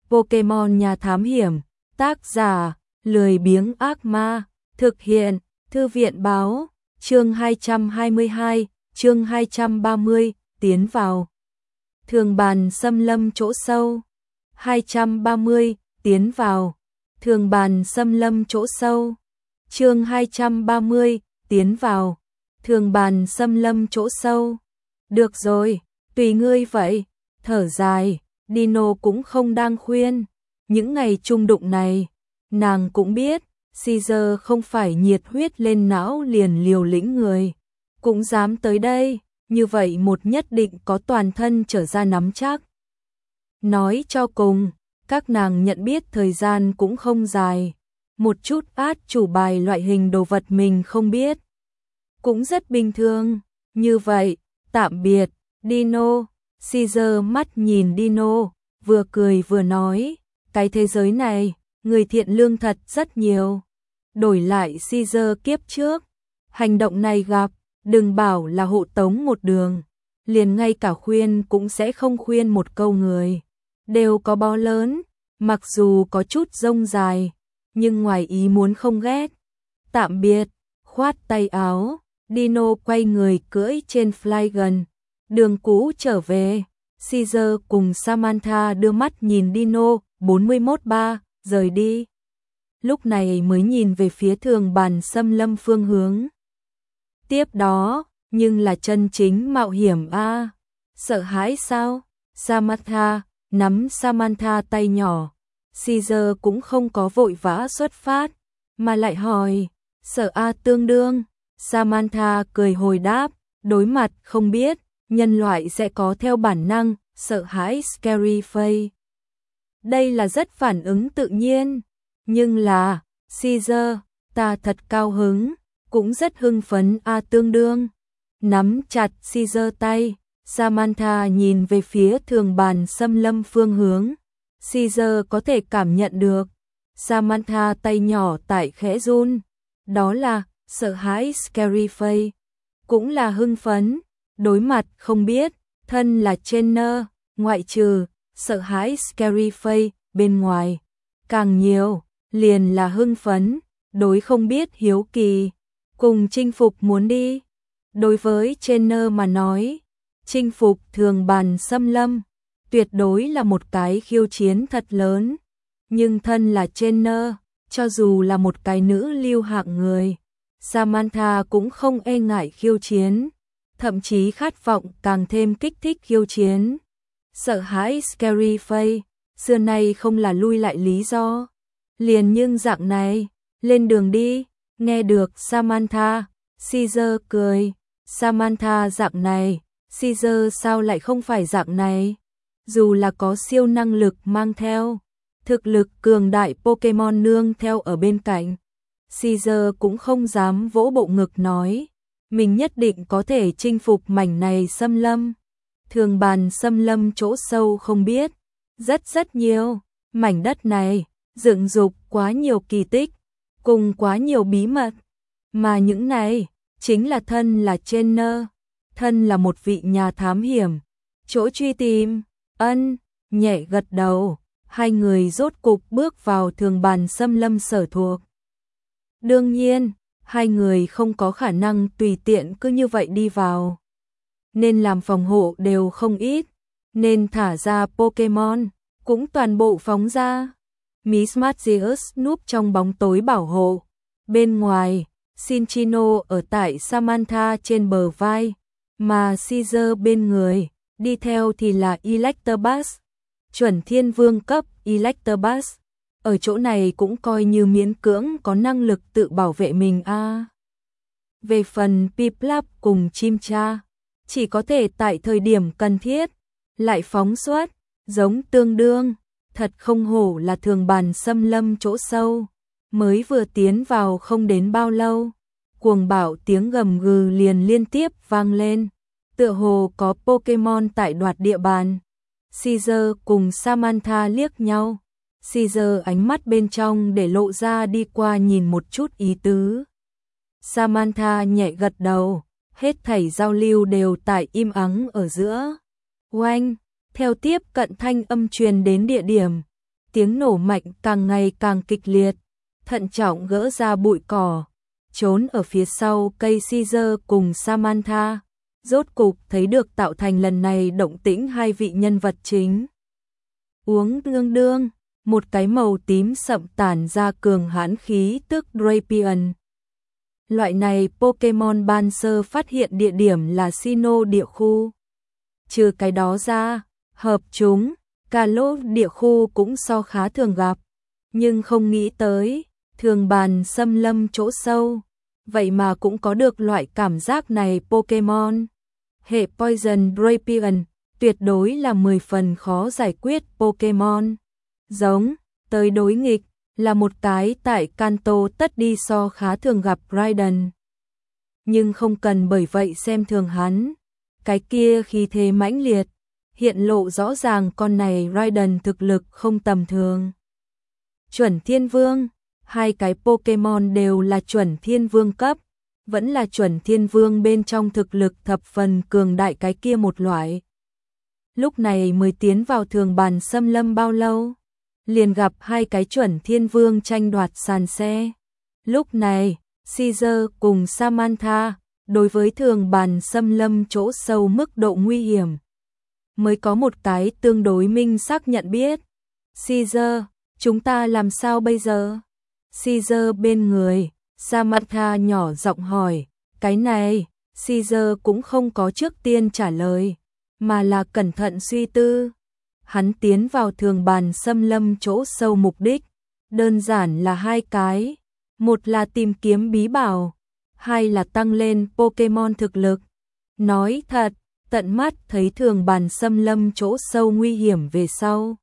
Pokemon nhà thám hiểm, tác giả, lười biếng ác ma, thực hiện, thư viện báo, chương 222, chương 230, tiến vào. Thường bàn xâm lâm chỗ sâu. 230, tiến vào. Thường bàn xâm lâm chỗ sâu. Chương 230, tiến vào. Thường bàn xâm lâm chỗ sâu. Được rồi, tùy ngươi vậy. Thở dài, Dino cũng không đang khuyên. Những ngày chung đụng này, nàng cũng biết, Caesar không phải nhiệt huyết lên não liền liều lĩnh người. Cũng dám tới đây, như vậy một nhất định có toàn thân trở ra nắm chắc. Nói cho cùng, các nàng nhận biết thời gian cũng không dài. Một chút át chủ bài loại hình đồ vật mình không biết. Cũng rất bình thường, như vậy, tạm biệt, Dino. Caesar mắt nhìn Dino, vừa cười vừa nói, cái thế giới này, người thiện lương thật rất nhiều. Đổi lại Caesar kiếp trước, hành động này gặp, đừng bảo là hộ tống một đường, liền ngay cả khuyên cũng sẽ không khuyên một câu người. Đều có bó lớn, mặc dù có chút rông dài, nhưng ngoài ý muốn không ghét. Tạm biệt, khoát tay áo, Dino quay người cưỡi trên Flygon. Đường cũ trở về, Caesar cùng Samantha đưa mắt nhìn Dino, 41-3, rời đi. Lúc này mới nhìn về phía thường bàn xâm lâm phương hướng. Tiếp đó, nhưng là chân chính mạo hiểm a. Sợ hãi sao? Samantha, nắm Samantha tay nhỏ. Caesar cũng không có vội vã xuất phát, mà lại hỏi, sợ a tương đương. Samantha cười hồi đáp, đối mặt không biết, nhân loại sẽ có theo bản năng, sợ hãi scary face. Đây là rất phản ứng tự nhiên, nhưng là, Caesar, ta thật cao hứng, cũng rất hưng phấn a tương đương. Nắm chặt Caesar tay, Samantha nhìn về phía thường bàn xâm lâm phương hướng. Caesar có thể cảm nhận được, Samantha tay nhỏ tại khẽ run, đó là sợ hãi scary face, cũng là hưng phấn, đối mặt không biết, thân là trainer, ngoại trừ sợ hãi scary face bên ngoài, càng nhiều, liền là hưng phấn, đối không biết hiếu kỳ, cùng chinh phục muốn đi. Đối với trainer mà nói, chinh phục thường bàn xâm lâm, tuyệt đối là một cái khiêu chiến thật lớn, nhưng thân là trainer, cho dù là một cái nữ lưu hạng người, Samantha cũng không e ngại khiêu chiến, thậm chí khát vọng càng thêm kích thích khiêu chiến. Sợ hãi scary face, xưa nay không là lui lại lý do. Liền nhưng dạng này, lên đường đi, nghe được Samantha, Caesar cười. Samantha dạng này, Caesar sao lại không phải dạng này? Dù là có siêu năng lực mang theo, thực lực cường đại Pokemon nương theo ở bên cạnh, Caesar cũng không dám vỗ bộ ngực nói, mình nhất định có thể chinh phục mảnh này xâm lâm. Thường bàn xâm lâm chỗ sâu không biết, rất nhiều, mảnh đất này, dựng dục quá nhiều kỳ tích, cùng quá nhiều bí mật, mà những này, chính là thân là trainer, thân là một vị nhà thám hiểm, chỗ truy tìm. Nhẹ gật đầu, hai người rốt cục bước vào thường bàn xâm lâm sở thuộc. Đương nhiên, hai người không có khả năng tùy tiện cứ như vậy đi vào, nên làm phòng hộ đều không ít, nên thả ra Pokemon, cũng toàn bộ phóng ra. Miss Magius núp trong bóng tối bảo hộ, bên ngoài, Cinchino ở tại Samantha trên bờ vai, mà Caesar bên người, đi theo thì là Electabuzz, chuẩn thiên vương cấp Electabuzz. Ở chỗ này cũng coi như miễn cưỡng có năng lực tự bảo vệ mình a. Về phần Piplup cùng Chimcha, chỉ có thể tại thời điểm cần thiết, lại phóng xuất, giống tương đương, thật không hổ là thường bàn xâm lâm chỗ sâu, mới vừa tiến vào không đến bao lâu, cuồng bạo tiếng gầm gừ liền liên tiếp vang lên, tựa hồ có Pokemon tại đoạt địa bàn. Caesar cùng Samantha liếc nhau, Caesar ánh mắt bên trong để lộ ra đi qua nhìn một chút ý tứ. Samantha nhẹ gật đầu, hết thảy giao lưu đều tại im ắng ở giữa. Oanh, theo tiếp cận thanh âm truyền đến địa điểm, tiếng nổ mạnh càng ngày càng kịch liệt, thận trọng gỡ ra bụi cỏ, trốn ở phía sau cây Caesar cùng Samantha, rốt cục thấy được tạo thành lần này động tĩnh hai vị nhân vật chính. Uống đương đương, một cái màu tím sậm tản ra cường hãn khí tức Drapion. Loại này Pokemon ban sơ phát hiện địa điểm là Sinnoh địa khu. Trừ cái đó ra, hợp chúng, Kalos địa khu cũng so khá thường gặp, nhưng không nghĩ tới, thường bàn xâm lâm chỗ sâu, vậy mà cũng có được loại cảm giác này Pokemon. Hệ Poison Drapion tuyệt đối là 10 phần khó giải quyết Pokemon. Giống, tới đối nghịch, là một cái tại Kanto tất đi so khá thường gặp Raiden. Nhưng không cần bởi vậy xem thường hắn. Cái kia khí thế mãnh liệt, hiện lộ rõ ràng con này Raiden thực lực không tầm thường. Chuẩn Thiên Vương, hai cái Pokemon đều là chuẩn Thiên Vương cấp, vẫn là chuẩn Thiên Vương bên trong thực lực thập phần cường đại cái kia một loại. Lúc này mới tiến vào thường bàn xâm lâm bao lâu, liền gặp hai cái chuẩn Thiên Vương tranh đoạt sàn xe. Lúc này, Caesar cùng Samantha, đối với thường bàn xâm lâm chỗ sâu mức độ nguy hiểm, mới có một cái tương đối minh xác nhận biết. Caesar, chúng ta làm sao bây giờ? Caesar bên người, Samantha nhỏ giọng hỏi, cái này, Caesar cũng không có trước tiên trả lời, mà là cẩn thận suy tư. Hắn tiến vào thường bàn xâm lâm chỗ sâu mục đích, đơn giản là hai cái, một là tìm kiếm bí bảo, hai là tăng lên Pokemon thực lực. Nói thật, tận mắt thấy thường bàn xâm lâm chỗ sâu nguy hiểm về sau,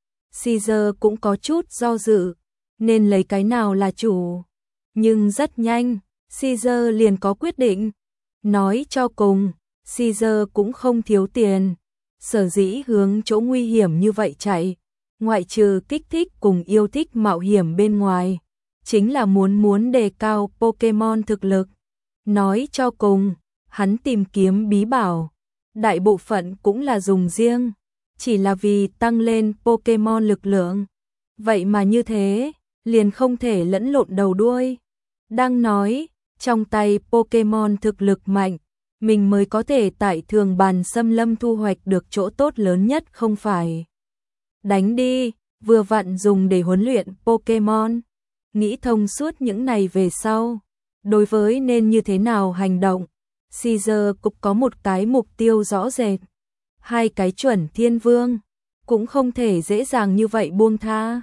Caesar cũng có chút do dự, nên lấy cái nào là chủ. Nhưng rất nhanh, Caesar liền có quyết định. Nói cho cùng, Caesar cũng không thiếu tiền, sở dĩ hướng chỗ nguy hiểm như vậy chạy, ngoại trừ kích thích cùng yêu thích mạo hiểm bên ngoài, chính là muốn đề cao Pokemon thực lực. Nói cho cùng, hắn tìm kiếm bí bảo, đại bộ phận cũng là dùng riêng, chỉ là vì tăng lên Pokemon lực lượng. Vậy mà như thế, liền không thể lẫn lộn đầu đuôi. Đang nói, trong tay Pokemon thực lực mạnh, mình mới có thể tại thường bàn xâm lâm thu hoạch được chỗ tốt lớn nhất không phải. Đánh đi, vừa vặn dùng để huấn luyện Pokemon. Nghĩ thông suốt những này về sau, đối với nên như thế nào hành động, Caesar cũng có một cái mục tiêu rõ rệt. Hai cái chuẩn Thiên Vương, cũng không thể dễ dàng như vậy buông tha.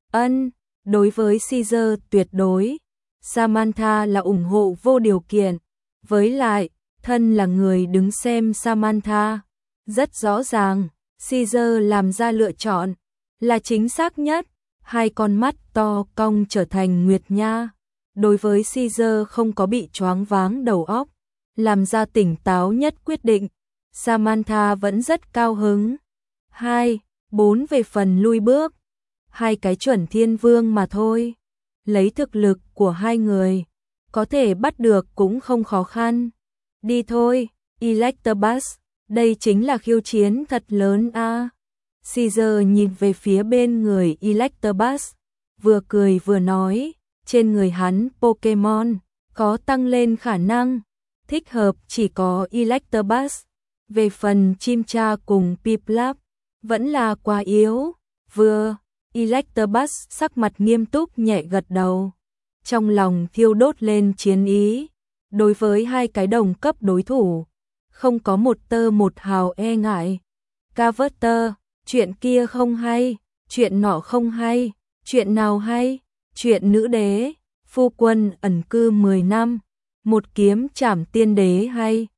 Đối với Caesar tuyệt đối, Samantha là ủng hộ vô điều kiện. Với lại, thân là người đứng xem Samantha, rất rõ ràng, Caesar làm ra lựa chọn, là chính xác nhất. Hai con mắt to cong trở thành Nguyệt Nha. Đối với Caesar không có bị choáng váng đầu óc, làm ra tỉnh táo nhất quyết định, Samantha vẫn rất cao hứng. 4 về phần lui bước, hai cái chuẩn Thiên Vương mà thôi. Lấy thực lực của hai người, có thể bắt được cũng không khó khăn. Đi thôi, Electabuzz, đây chính là khiêu chiến thật lớn a. Caesar nhìn về phía bên người Electabuzz, vừa cười vừa nói, trên người hắn Pokemon có tăng lên khả năng, thích hợp chỉ có Electabuzz. Về phần Chimchar cùng Piplup, vẫn là quá yếu. Electabuzz sắc mặt nghiêm túc nhẹ gật đầu, trong lòng thiêu đốt lên chiến ý. Đối với hai cái đồng cấp đối thủ, không có một tơ một hào e ngại. Carver, chuyện kia không hay, chuyện nọ không hay, chuyện nào hay? Chuyện nữ đế, phu quân ẩn cư 10 năm, một kiếm trảm tiên đế hay?